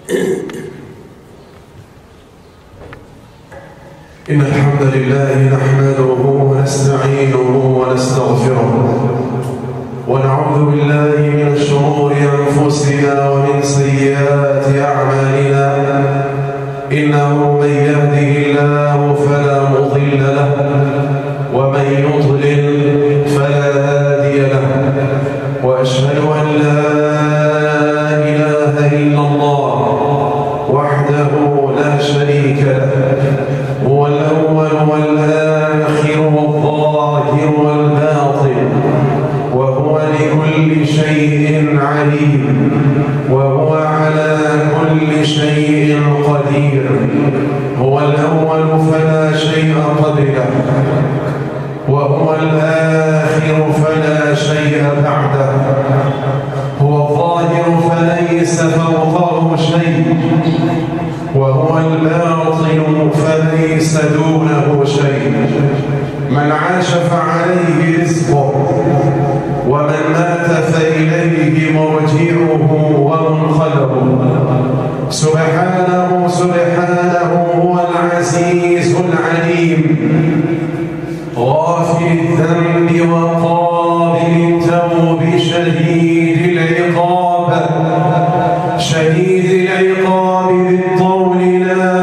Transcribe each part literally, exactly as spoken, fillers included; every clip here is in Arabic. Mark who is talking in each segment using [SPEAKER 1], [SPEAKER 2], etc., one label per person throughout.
[SPEAKER 1] إن الحمد لله نحمده ونستعينه ونستغفره ونعوذ بالله من شرور أنفسنا ومن سيئات أعمالنا. إنه من يهده الله فلا مضل له ومن يضلل فلا هادي له، وأشهد أن لا إله إلا الله وحده لا شريك له، هو الأول والآخر والظاهر والباطن، وهو لكل شيء عليم، وهو على كل شيء قدير. هو الأول فلا شيء قبله، وهو الآخر فلا شيء بعده، هو الظاهر فليس فوقه شيء، وهو الباطن فليس دونه شيء. من عاش فعليه رزقه، ومن مات فإليه مرجعه ومنقلبه. سبحانه سبحانه هو العزيز العليم، غافر الذنب وقابل التوب، شديد العقاب شديد العقاب بالطول، لا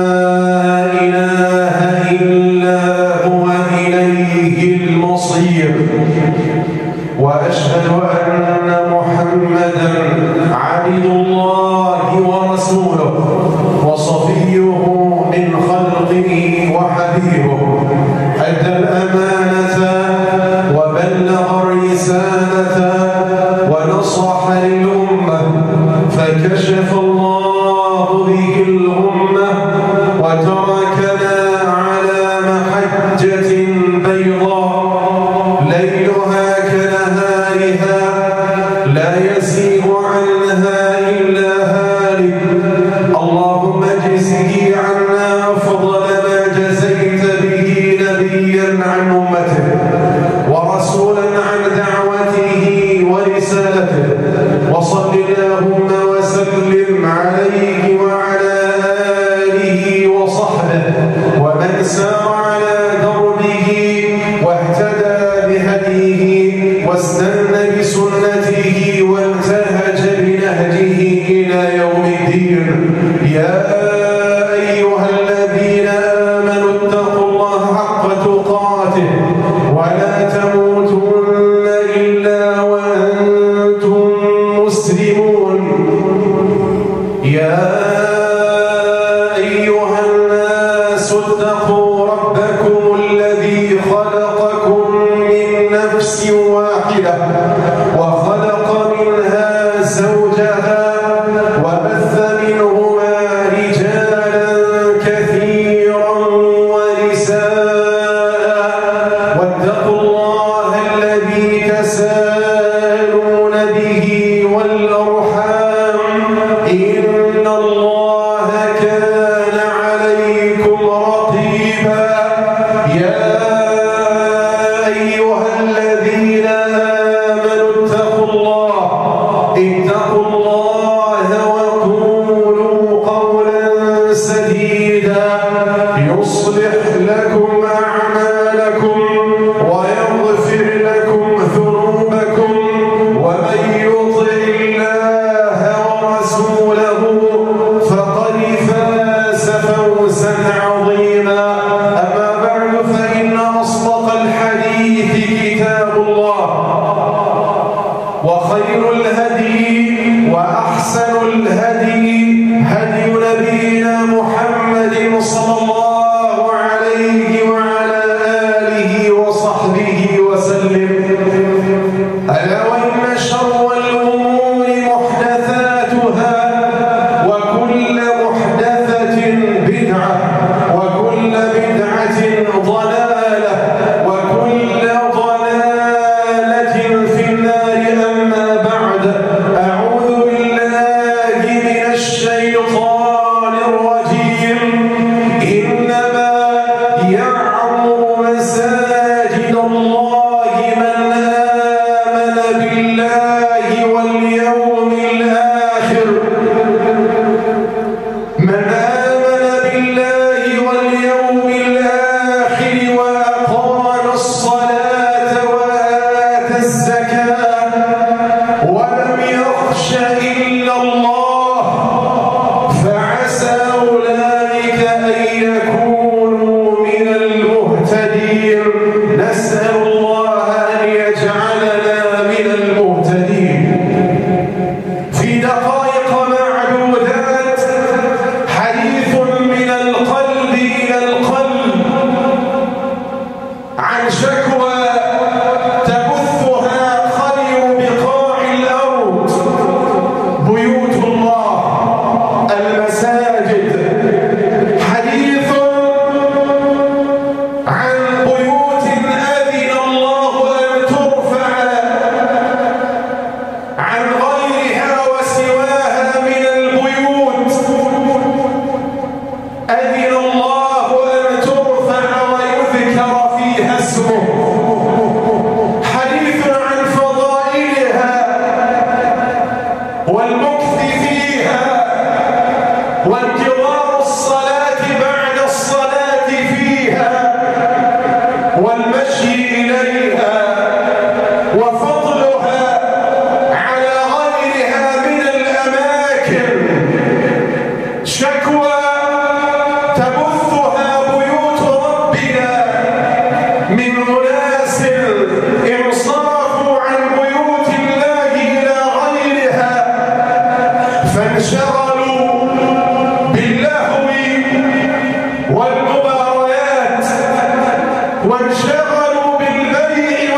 [SPEAKER 1] إله إلا هو إليه المصير. وأشهد أن محمدًا عبد الله ورسوله وصفيه من خلقه وحبيبه، أدى الأمانة وبلغ الرسالة ونصح للأمة، فكشف الله به الغمة وتركنا على محجة بيضاء ليلها كنهارها لا يزيغ عنها إلا هالك. اللهم اجزه عنا أفضل ما جزيت به نبيا عن أمته ورسولا عن دعوته ورسالته، وصل اللهم وسلم عليه وعلى آله وصحبه ومن سار على دربه واهتدى بهديه واستنى بسنته وانتهج بنهجه إلى يوم الدين. يا أيها الذين آمنوا اتقوا الله حق تقاته ولا تموتن إلا وأنتم مسلمون. يا أيها الناس اتقوا ربكم الذي خلقكم من نفس واحدة وخلق منها زوجها وبث منهما رجالا كثيرا ونساء، واتقوا الله الذي تساءلون به والأرحام، إن الله كان عليكم رقيبا. يا أيها الذين آمنوا اتقوا الله اتقوا الله وقولوا قولا سديدا يصلح لكم أعمالكم ويغفر لكم ذنوبكم، ومن يطع الله ورسوله فقد فاز فوزا عظيما. أما بعد، فإن أصدق الحديث كتاب الله، وخير الهدي وأحسن الهدي هدي نبينا محمد صلى الله عليه وعلى آله وصحبه وسلم. ألا وإن شر الأمور محدثاتها، وكل محدثة بدعة، وكل بدعة ضلالة، وكل ضلالة في النار. أما بعد، أعوذ بالله من الشيطان الرجيم. إنما يعمر مساجد الله من آمن بالله واليوم الآخر شكوى تبثها خير بقاع الأرض، بيوت الله المساجد. حديث عن بيوت أذن الله أن ترفع عن غيرها وسواها من البيوت، أذن الله أن ترفع ويذكر فيها اسمه. حديث عن فضائلها والمكث فيها وانتظار الصلاة بعد الصلاة فيها والمشي إليها وفضلها على غيرها من الأماكن. شكوى تبثها بيوت ربنا من أناس انصرفوا عن بيوت الله إلى غيرها فانشغلوا باللهو والمباريات وانشغلوا بالبيع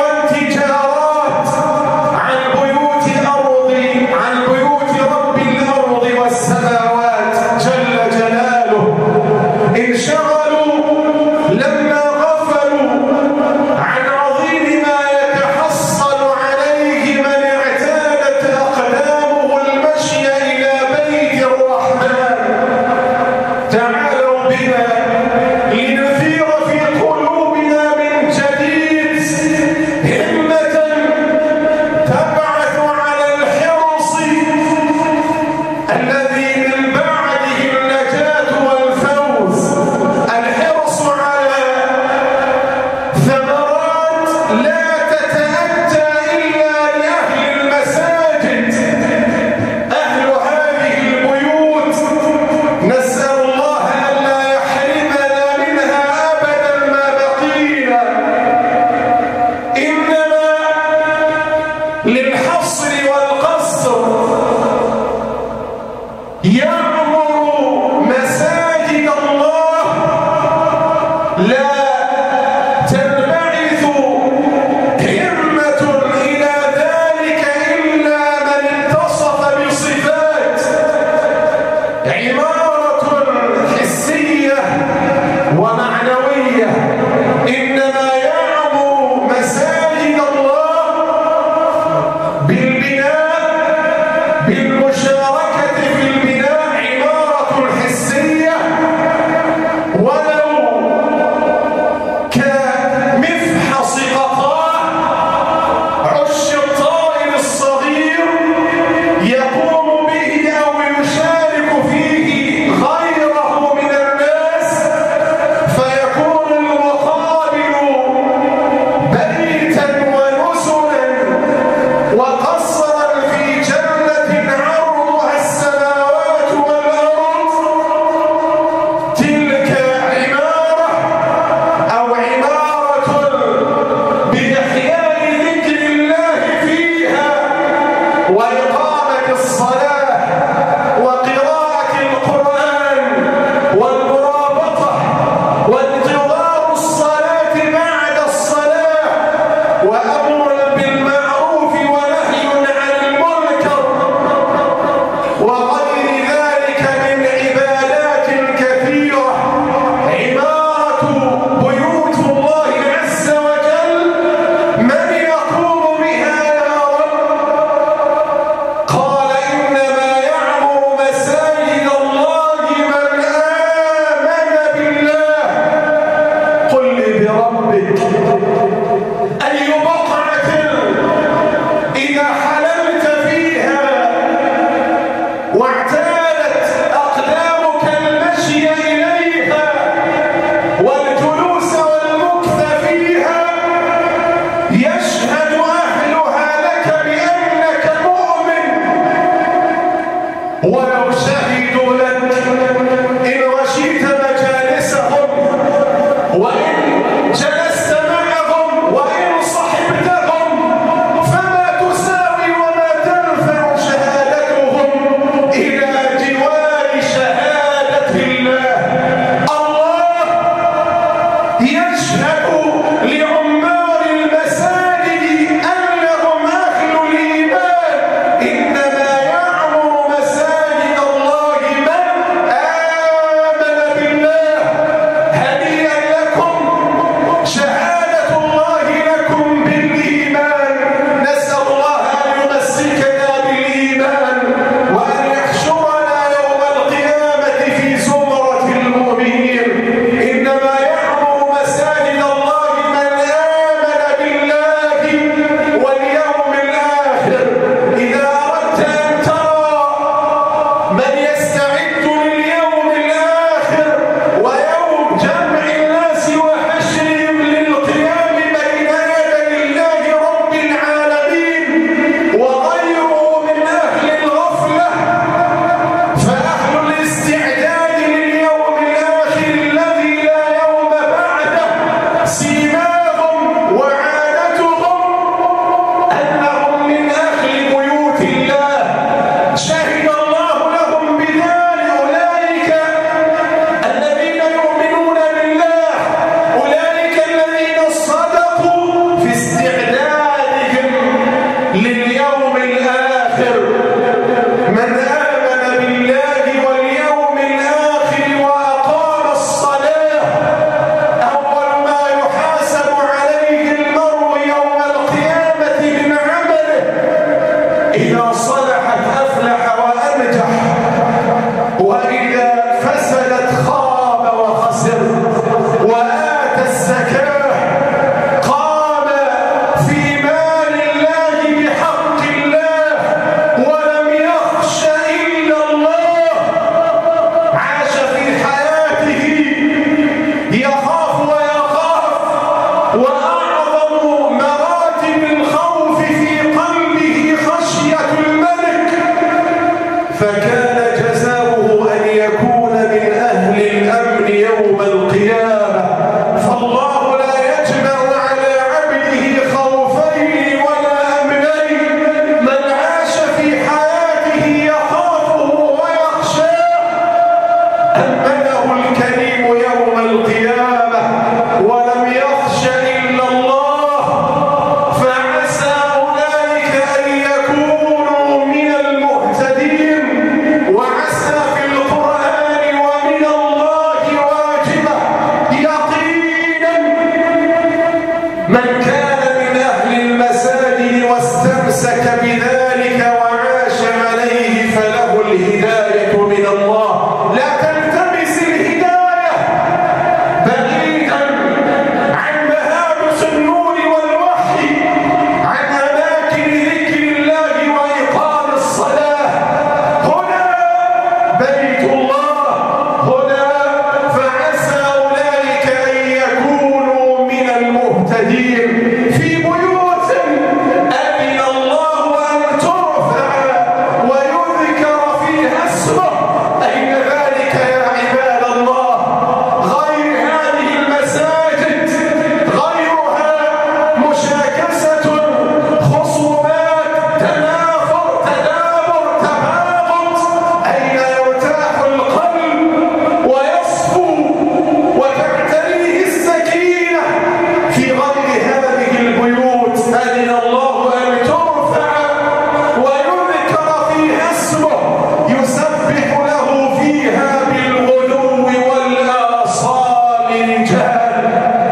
[SPEAKER 1] من كان من أهل المساجد واستمسك بذلك وعاش عليه فله الهداية من الله. لا تلتمس الهداية بعيدا عن مهابس النور والوحي، عن أماكن ذكر الله وإقام الصلاة. هنا بيت الله، هنا فعسى أولئك أن يكونوا من المهتدين. في بيوت أذن الله أن ترفع ويذكر فيها اسمه. أين ذلك يا عباد الله؟ غير هذه المساجد، غيرها مشاكسة، خصومات، تنافر، تدابر، تباغض. أين يرتاح القلب ويصفو وتعتريه السكينة؟ في غير هذه البيوت أذن الله أن ترفع ويذكر فيها اسمه، يسبح له فيها بالغدو والآصال رجال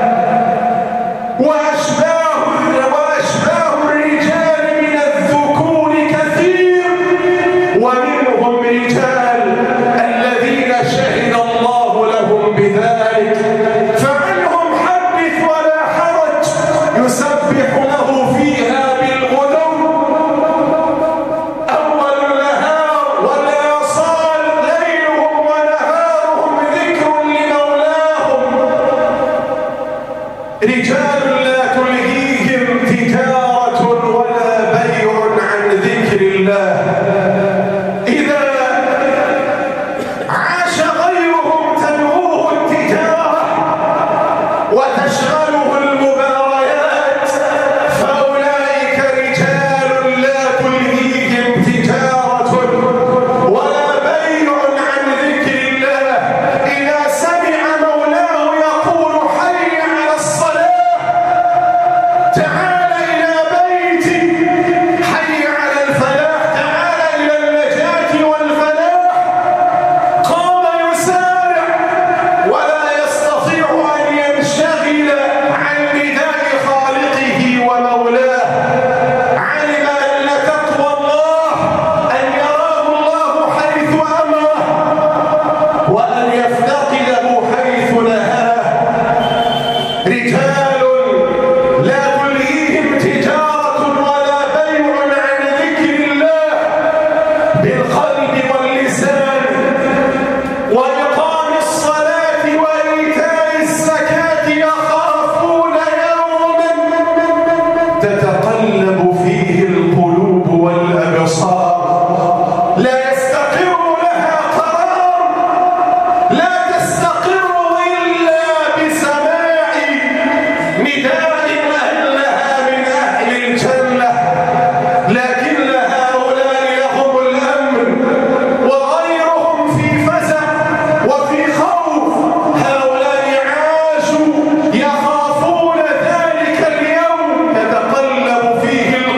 [SPEAKER 1] وأشباه وأشباه الرجال من الذكور كثير، ومنهم رجال الذين شهد الله لهم بذلك، فعنهم حدث ولا حرج. يسبح له فيها بالغدو أول النهار والآصال، ليلهم ونهارهم ذكر لمولاهم. رجال لا تلهيهم تجارة ولا بيع عن ذكر الله. إذا عاش غيرهم تنهوه التجارة وتشغله المباريات، فأولئك رجال لا تلهيهم تجارة ولا بيع عن ذكر الله. إذا سمع مولاه يقول حي على الصلاة، تعال إلى بيتي، حي على الفلاح، تعال إلى النجاة والفلاح، قام يسارع ولا يستطيع أن ينشغل عن نداء خالقه ومولاه. علم أن تقوى الله أن يراه الله حيث أمره وأن يفتقده حيث نهاه. رجال لا تلهيهم تجارة ولا بيع عن ذكر الله بالقلب واللسان وإقام الصلاة وإيتاء الزكاة، يخافون يوما تتقلب فيه القلوب والأبصار. لا يستقر لها قرار، لا تستقر إلا بسماع نداء أهلها من أهل الجنة. لكن هؤلاء لهم الأمن وغيرهم في فزع وفي خوف. هؤلاء عاشوا يخافون ذلك اليوم تتقلب فيه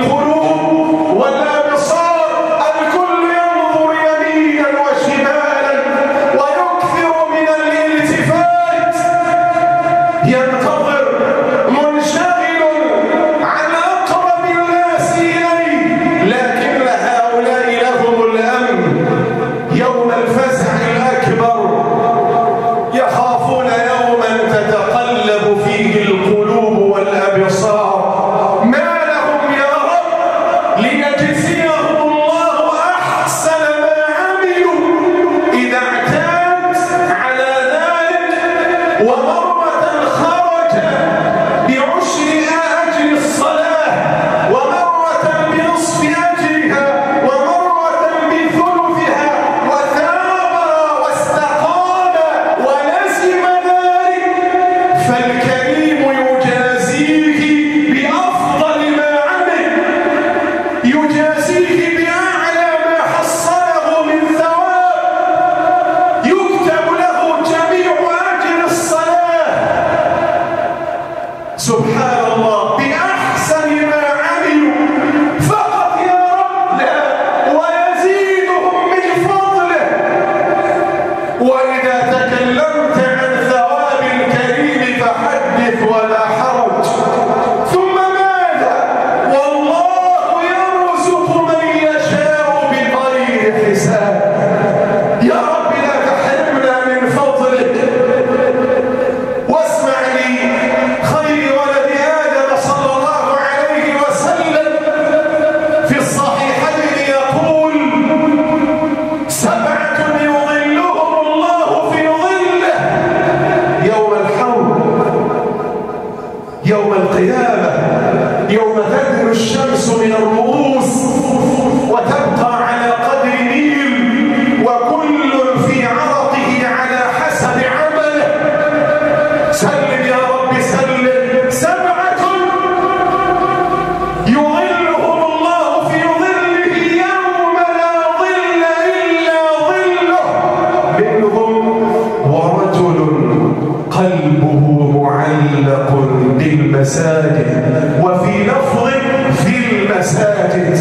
[SPEAKER 1] المساجد.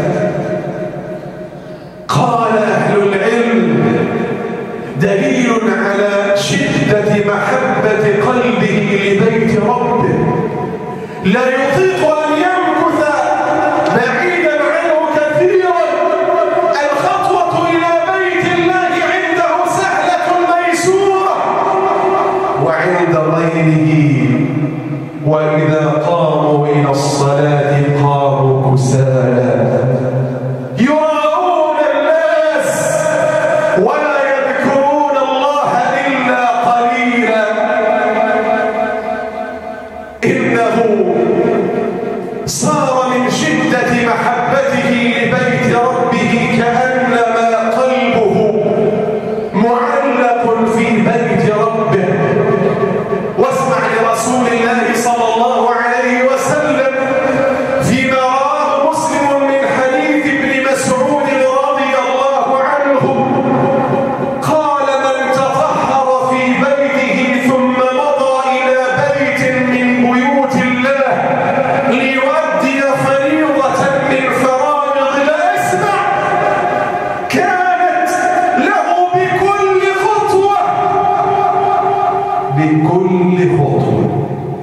[SPEAKER 1] قال أهل العلم دليل على شدة محبة قلبه لبيت ربه لا يطيق أن يمكث بعيدا عنه كثيرا. الخطوة إلى بيت الله عنده سهلة ميسورة، وعند غيره وإذا قاموا إلى الصلاة قاموا كسالى يراءون الناس ولا يذكرون الله إلا قليلا. إنه صار من شدة محبته لبيت ربه كأنما قلبه معلق في بيت ربه. واسمع لرسول الله صلى الله عليه وسلم فيما رواه مسلم من حديث ابن مسعود رضي الله عنه قال: من تطهر في بيته ثم مضى إلى بيت من بيوت الله ليؤدي فريضة من فرائض الأسمع كانت له بكل خطوة بكل خطوة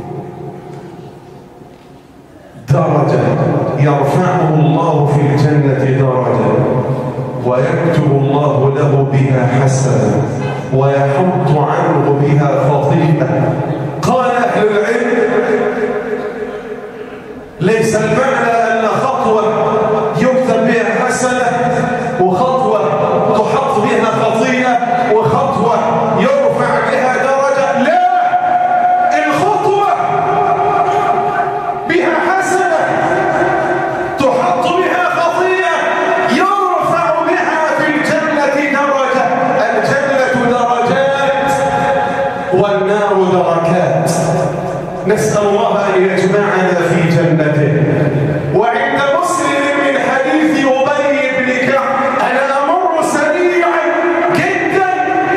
[SPEAKER 1] درجة يرفعه الله في الجنة درجة، ويكتب الله له بها حسنة، ويحط عنه بها خطيئة. قال أهل العلم ليس المعنى أن خطوة يكتب بها حسنة وخطوة تحط بها خطيئة وخطوة يرفع بها درجة، لا، الخطوة بها حسنة تحط بها خطيئة يرفع بها في الجنة درجة. الجنة درجات والنار دركات. نسأل الله أن يجمعنا في جنته. وعند مسلم من حديث أبي بن كعب: أنا أمر سريعا جدا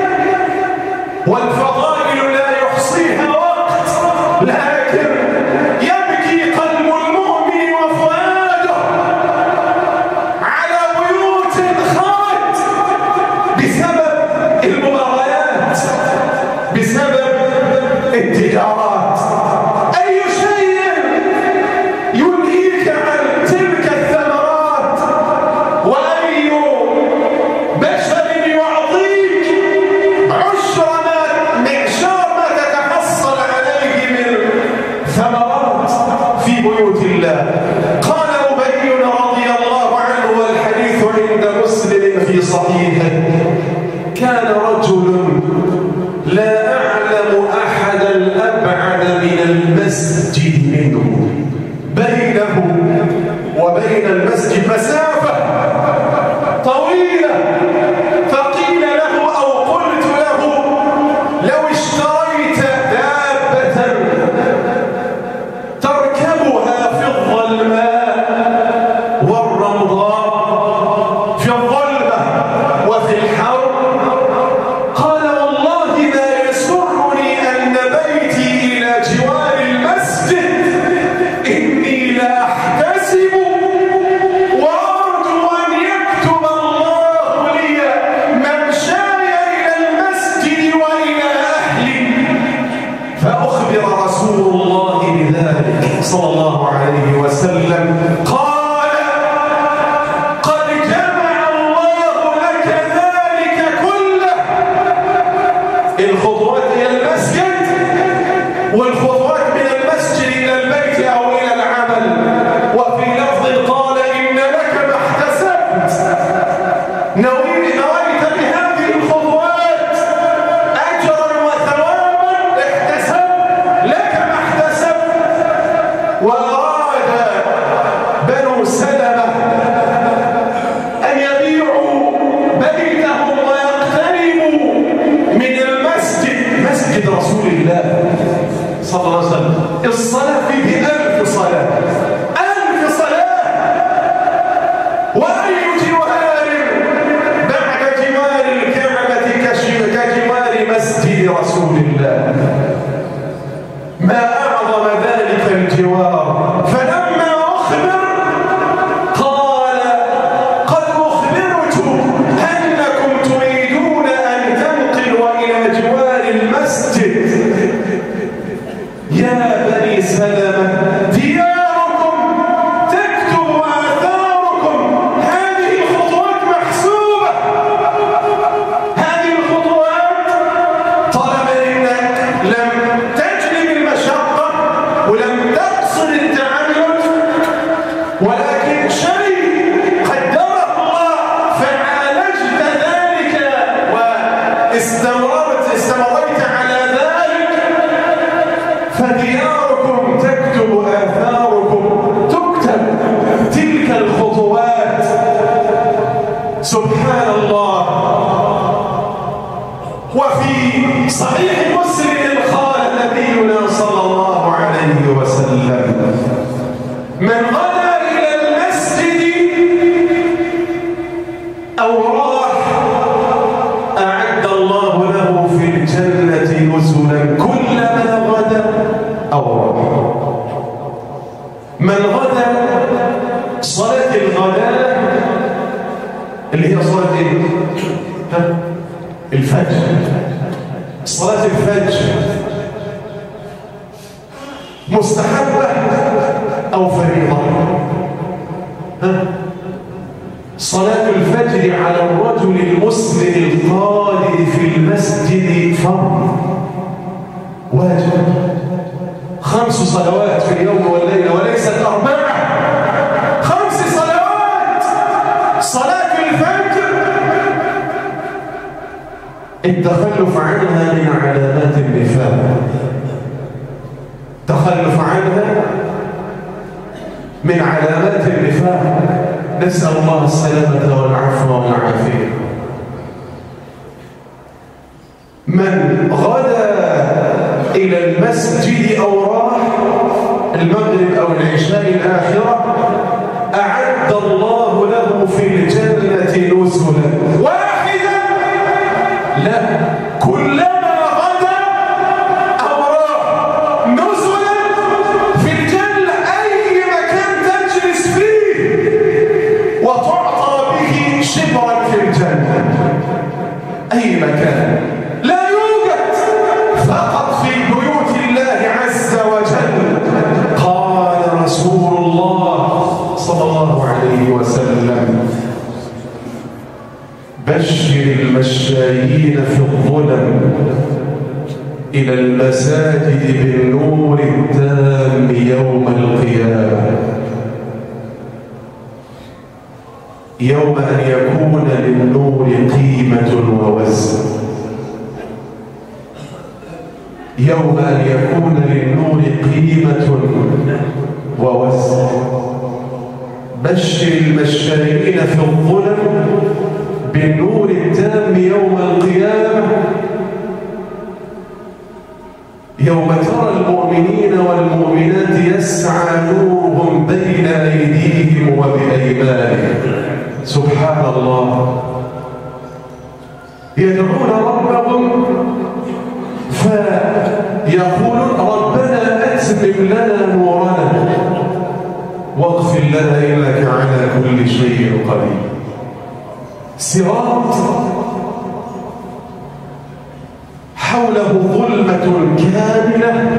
[SPEAKER 1] والفضائل لا يحصيها وقت، لكن يبكي قلب المؤمن وفؤاده على بيوت خرت بسبب المباريات، بسبب التجارات. أي شيء يلهيك عن تلك الثمرات، وأي بشر يعطيك عشر ما معشار ما تتحصل عليه من ثمرات في بيوت الله. قال أبي رضي الله عنه والحديث عند مسلم في صحيحه: كان رجل لا أعلم أحدا أبعد من المسجد منه، بينه وبين المسجد مسافة طويلة. فقيل له أو قلت له: لو اشتريت دابة تركبها في الظلماء والرمضاء، في الظلمة وفي الحر، قال: والله ما يسرني أن بيتي إلى جوار المسجد، إني لا أحتسب وأرجو أن يكتب الله لي ممشاي إلى المسجد وإلى أهلي. فأخبر رسول الله بذلك صلى الله عليه وسلم، قال: قد جمع الله لك ذلك كله. الخطوات إلى المسجد والخطوات من المسجد إلى البيت أو إلى العمل. وفي لفظ قال: إن لك ما احتسبت. نويت بهذه الخطوات أجرا وثوابا، احتسب لك ما احتسبت. وأراد بنو سلمة أن يبيعوا بيتهم ويقتربوا من المسجد، مسجد رسول الله صلى الله عليه وسلم. الصلاة فيه ألف صلاة، ألف صلاة. وأي جوار بعد جوار الكعبة كجوار مسجد رسول الله؟ ما أعظم ذلك الجوار. فلما أخبر من غدا إلى المسجد أو راح أعد الله له في الجنة نزلا كلما غدا أو راح. من غدا صلاة الغداء اللي هي صلاة ايه؟ الفجر. صلاة الفجر مستحبة أو فريضة؟ ها؟ صلاة الفجر على الرجل المسلم القادر في المسجد فرض واجب. خمس صلوات في اليوم والليلة وليست أربعة. خمس صلوات. صلاة الفجر التخلف عنها من علامات النفاق. التخلف عنها من علامات النفاق. نسأل الله السلامة والعفو والعافية. من غدا إلى المسجد أو راح المغرب أو العشاء الآخرة أعد الله له في الجنة نزلا واحدا. لا، كلما غدا أو راح نزلا في الجنة. أي مكان تجلس فيه وتعطى به شبرا في الجنة. أي مكان لا يوجد فقط في بيوت الله عز وجل. قال رسول الله صلى الله عليه وسلم: بشر المشايين في الظلم إلى المساجد بالنور التام يوم القيامة، يوم أن يكون للنور قيمة ووزن. يوم أن يكون للنور قيمة ووزن. بشر المشايين في الظلم بالنور التام يوم القيامة، يوم ترى المؤمنين والمؤمنات يسعى نورهم بين أيديهم وبأيمانهم. سبحان الله. يدعون ربهم فيقولون: ربنا أتمم لنا نورنا واغفر لنا إنك على كل شيء قدير. صراط حوله ظلمة كاملة،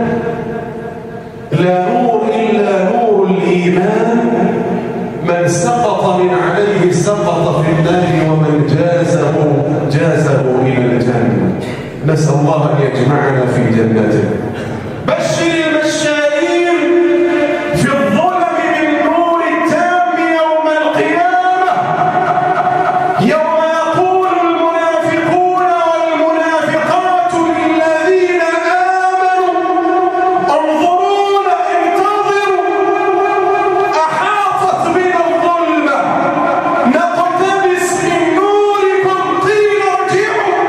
[SPEAKER 1] لا نور إلا نور الإيمان. من سقط من عليه سقط في النار، ومن جازه جازه إلى الجنة. نسأل الله أن يجمعنا في جنته. بشر المشايين في الظلم بالنور التام يوم القيامة، يوم يقول المنافقون والمنافقات للذين آمنوا انظرونا انتظروا أحاطت بنا الظلمة نقتبس من نوركم قيل ارجعوا.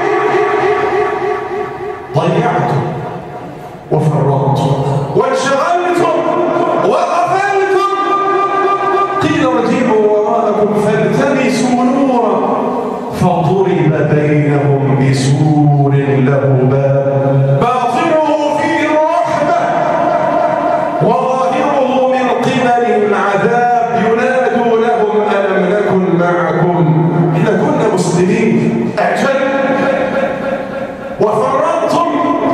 [SPEAKER 1] ضيعتم وفرطتم وانشغلتم وغفلتم، قيل ارجعوا وراءكم فالتمسوا نورا فضرب بينهم بسور له باب باطنه فيه الرحمة وظاهره من قبل العذاب. ينادوا لهم: ألم نكن معكم؟ إحنا كنا مسلمين. أعجل وفرطتم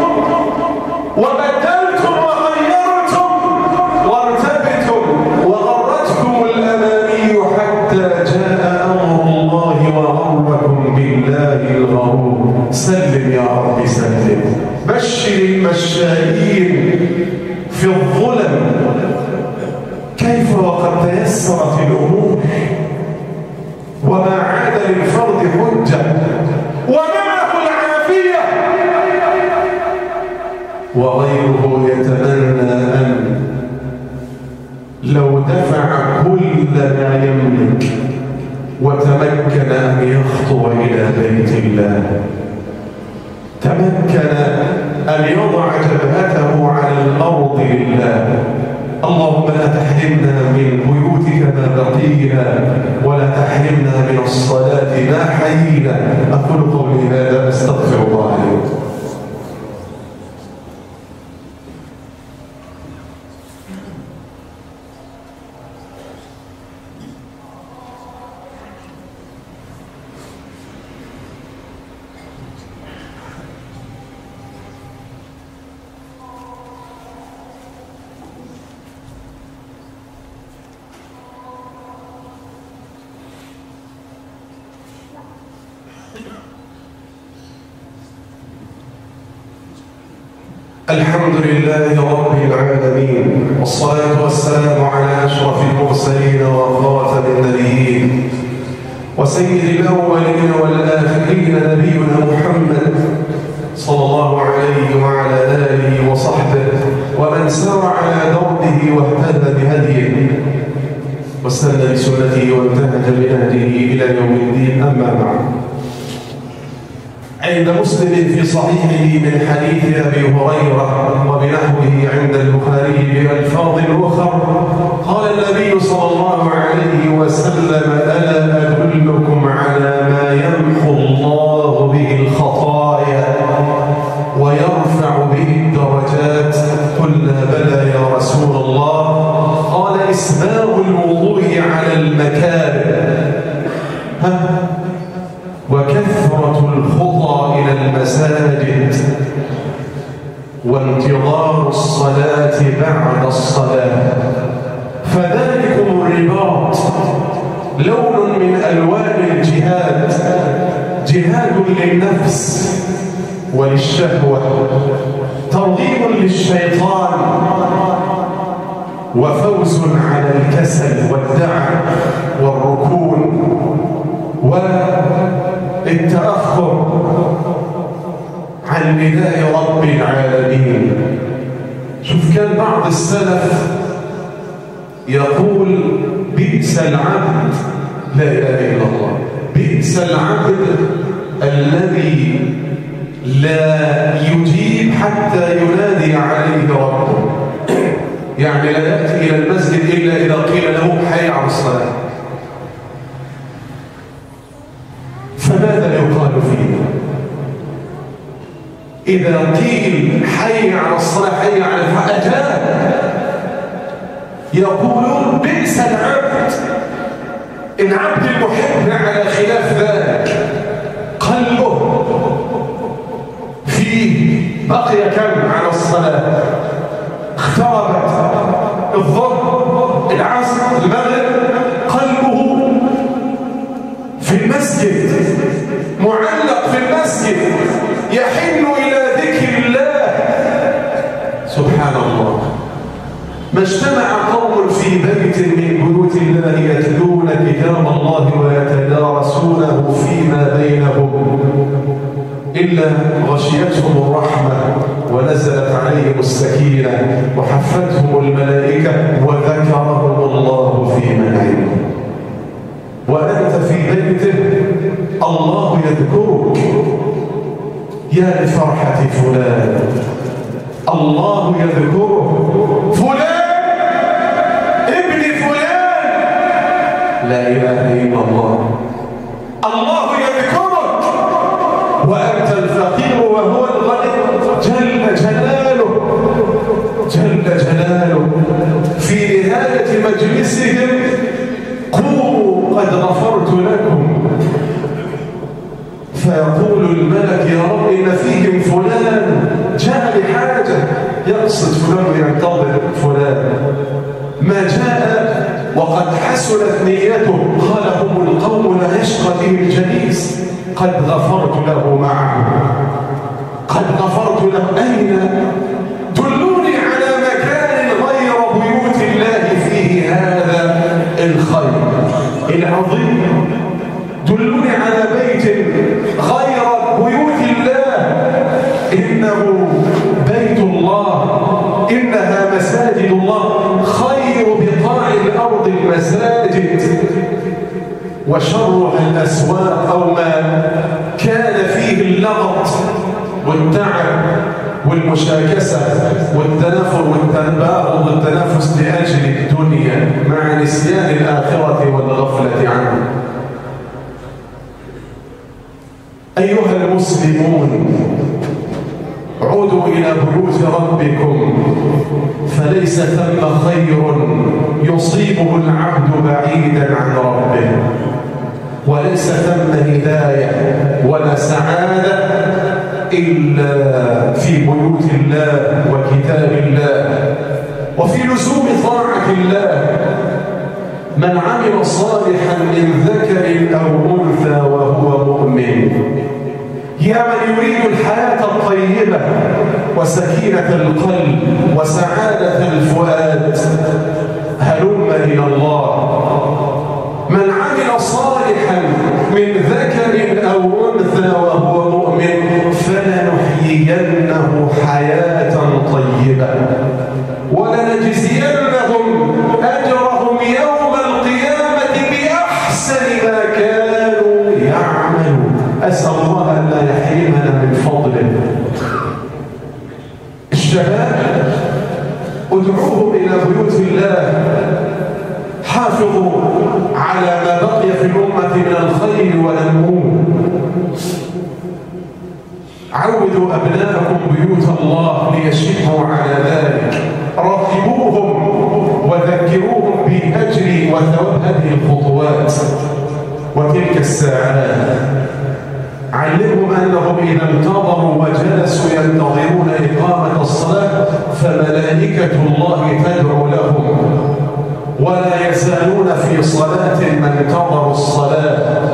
[SPEAKER 1] وبدلتم وغيرتم وارتبتم وغرتكم الأماني حتى جاء أمر الله وغركم بالله الغرور. سلم يا رب سلم. بشر المشايين في الظلم. كيف وقد تيسرت الأمور وما عاد للفرد حجة ومعه العافية، وغيره يتمنى أن لو دفع كل ما يملك وتمكن أن يخطو إلى بيت الله، تمكن أن يضع جبهته على الأرض لله، اللهم لا تحرمنا من بيوتك ما بقينا ولا تحرمنا من الصلاة ما حيينا. أقول قولي هذا أستغفر الله لي. الحمد لله رب العالمين، والصلاة والسلام على أشرف المرسلين وخاتم النبيين وسيد الأولين والآخرين نبينا محمد صلى الله عليه وعلى آله وصحبه ومن سار على دربه واهتدى بهديه واستنى بسنته وانتهج بنهجه إلى يوم الدين. أما بعد، عند مسلم في صحيحه من حديث أبي هريرة وبنحوه عند البخاري بألفاظ أخر قال النبي صلى الله عليه وسلم: ألا أدلكم على ما يمحو الله به الخطايا ويرفع به الدرجات؟ قلنا: بلى يا رسول الله. قال: إسباغ الوضوء على المكاره وكثرة الخطى إلى المساجد وانتظار الصلاة بعد الصلاة. فذلكم الرباط لون من ألوان الجهاد، جهاد للنفس وللشهوة، ترغيب للشيطان، وفوز على الكسل والدعم والركون والتأخر عن نداء رب العالمين. شوف، كان بعض السلف يقول: بئس العبد، لا إله إلا الله، بئس العبد الذي لا يجيب حتى ينادي عليه ربه. يعني لا يأتي إلى المسجد إلا إذا قيل له حي على الصلاة. فماذا يقال فيه؟ إذا قيل حي على الصلاة، حي على الفلاح، يقولون: بئس العبد. العبد المحب على خلاف ذلك، قلبه فيه بقي كم على الصلاة؟ اختربت الظهر، العصر، المغرب، قلبه في المسجد، معلق في المسجد، يحن إلى ذكر الله. سبحان الله، ما اجتمع قوم في بيت من بيوت الله يتلون كتاب الله ويتدارسونه فيما بينهم إلا غشيتهم الرحمة ونزلت عليهم السكينة وحفتهم الملائكة وذكرهم الله في من عنده. وأنت في بيته الله يذكرك. يا لفرحة فلان، الله يذكره. فلان ابن فلان، لا إله إلا الله. الله يذكرك وأنت الفقير وهو الغني جل جلاله، جل جلاله. في نهاية مجلسهم: قوموا قد غفرت لكم. فيقول الملك: يا رب إن فيهم فلان جاء لحاجة، يقصد فلان ينتظر فلان، ما جاء وقد حسنت نيته. قال: هم القوم لا يشقى فيهم الجليس، قد غفرت له معه، قد غفرت له. أين؟ دلوني على مكان غير بيوت الله فيه هذا الخير العظيم. دلوني على بيت غير بيوت الله، إنه بيت الله، إنها مساجد الله. خير بقاع الأرض المساجد، وشرها الأسواق أو ما كان فيه اللغط والتعب والمشاكسة والتنافر والتنباغض والتنافس لأجل الدنيا مع نسيان الآخرة والغفلة عنه. أيها المسلمون، عودوا إلى بيوت ربكم، فليس ثم خير يصيبه العبد بعيدا عن ربه، وليس ثم هداية ولا سعادة إلا في بيوت الله وكتاب الله وفي لزوم طاعة الله. من عمل صالحا من ذكر أو أنثى وهو مؤمن، يا من يريد الحياة الطيبة وسكينة القلب وسعادة الفؤاد، هلم إلى الله. من عمل صالحا من ذكر أو أنثى وهو مؤمن فلنحيينه حياة طيبة ولنجزينهم أجرهم يوم القيامة بأحسن ما كانوا يعملون. أسأل الله أن لا يحرمنا من فضله. الشباب ادعوهم إلى بيوت الله، حافظوا على ما بقي في الأمة من الخير والنمو، عودوا أبناءكم بيوت الله ليشبهوا على ذلك، راقبوهم وذكروهم بأجر وثواب هذه الخطوات وتلك الساعات. علمهم أنهم إذا انتظروا وجلسوا ينتظرون إقامة الصلاة فملائكة الله تدعو لهم، ولا يزالون في صلاة ما انتظروا الصلاة،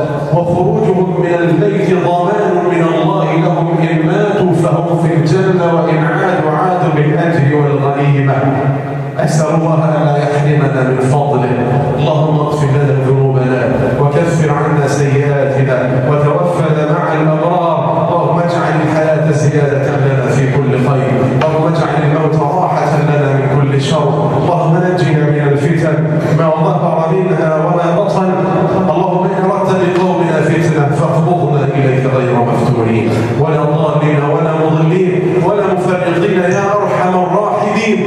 [SPEAKER 1] وخروجهم من البيت ضمان من الله لهم، إن ماتوا فهم في الجنة وإن عادوا عادوا بالأجر والغنيمة. أسأل الله أن لا يحرمنا من فضله. اللهم اغفر لنا ذنوبنا وكفر عنا سيئاتنا وتوفنا مع الأبرار. اللهم اجعل الحياة زيادة لنا في كل خير، اللهم اجعل الموت راحة لنا من كل شر. اللهم نجنا من الفتن ما ظهر منها وما بطن. اللهم إن أردت بقومنا فتنة فاقبضنا إليك غير مفتونين ولا ضالين ولا مضلين ولا مفرقين يا أرحم الراحمين.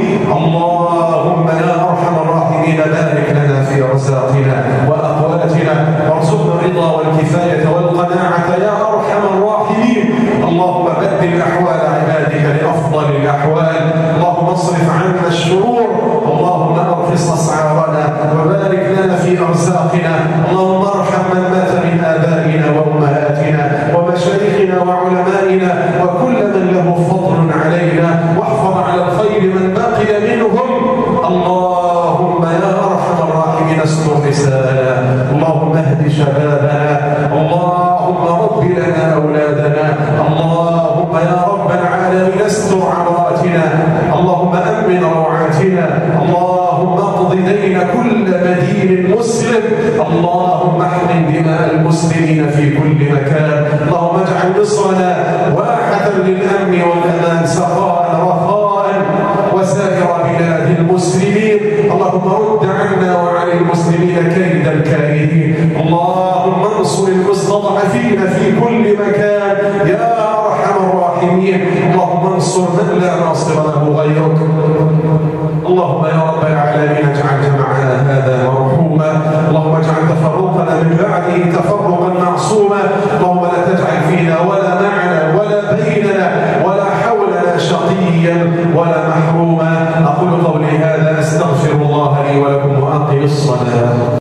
[SPEAKER 1] اللهم يا أرحم الراحمين بارك لنا في أرزاقنا وأقواتنا وارزقنا الرضا والكفاية والقناعة يا أرحم الراحمين. اللهم بدل أحوال عبادك لأفضل الأحوال. اللهم اصرف عنا الشرور. اللهم ارخص أسعارنا وبارك لنا في أرزاقنا. اللهم ارحم من مات من آبائنا وأمهاتنا ومشايخنا وعلمائنا وكل من له فضل علينا، واحفظ على الخير من بقي منهم. اللهم يا أرحم الراحمين استر نساءنا، اللهم اهد شبابنا، اللهم رب لنا أولادنا، اللهم يا رب العالمين استر عوراتنا، اللهم أمن روعاتنا، اللهم اقض دين كل مدين مسلم، اللهم احمل دماء المسلمين في كل مكان. اللهم اجعل مصرنا واحة للأمن والأمان سخاء رخاء وسائر بلاد المسلمين. اللهم رد عنا وعن المسلمين كيد الكائدين. اللهم انصر المستضعفين في كل مكان يا أرحم الراحمين. اللهم انصر من لا ناصر له غيرك. اللهم يا رب العالمين اجعل جمعنا هذا مرحوما، اللهم اجعل تفرقنا من بعده تفرقا معصوما. اللهم لا تجعل فينا ولا معنا ولا بيننا ولا حولنا شقيا ولا محروما. أقول قولي هذا أستغفر الله لي ولكم وأقم الصلاة.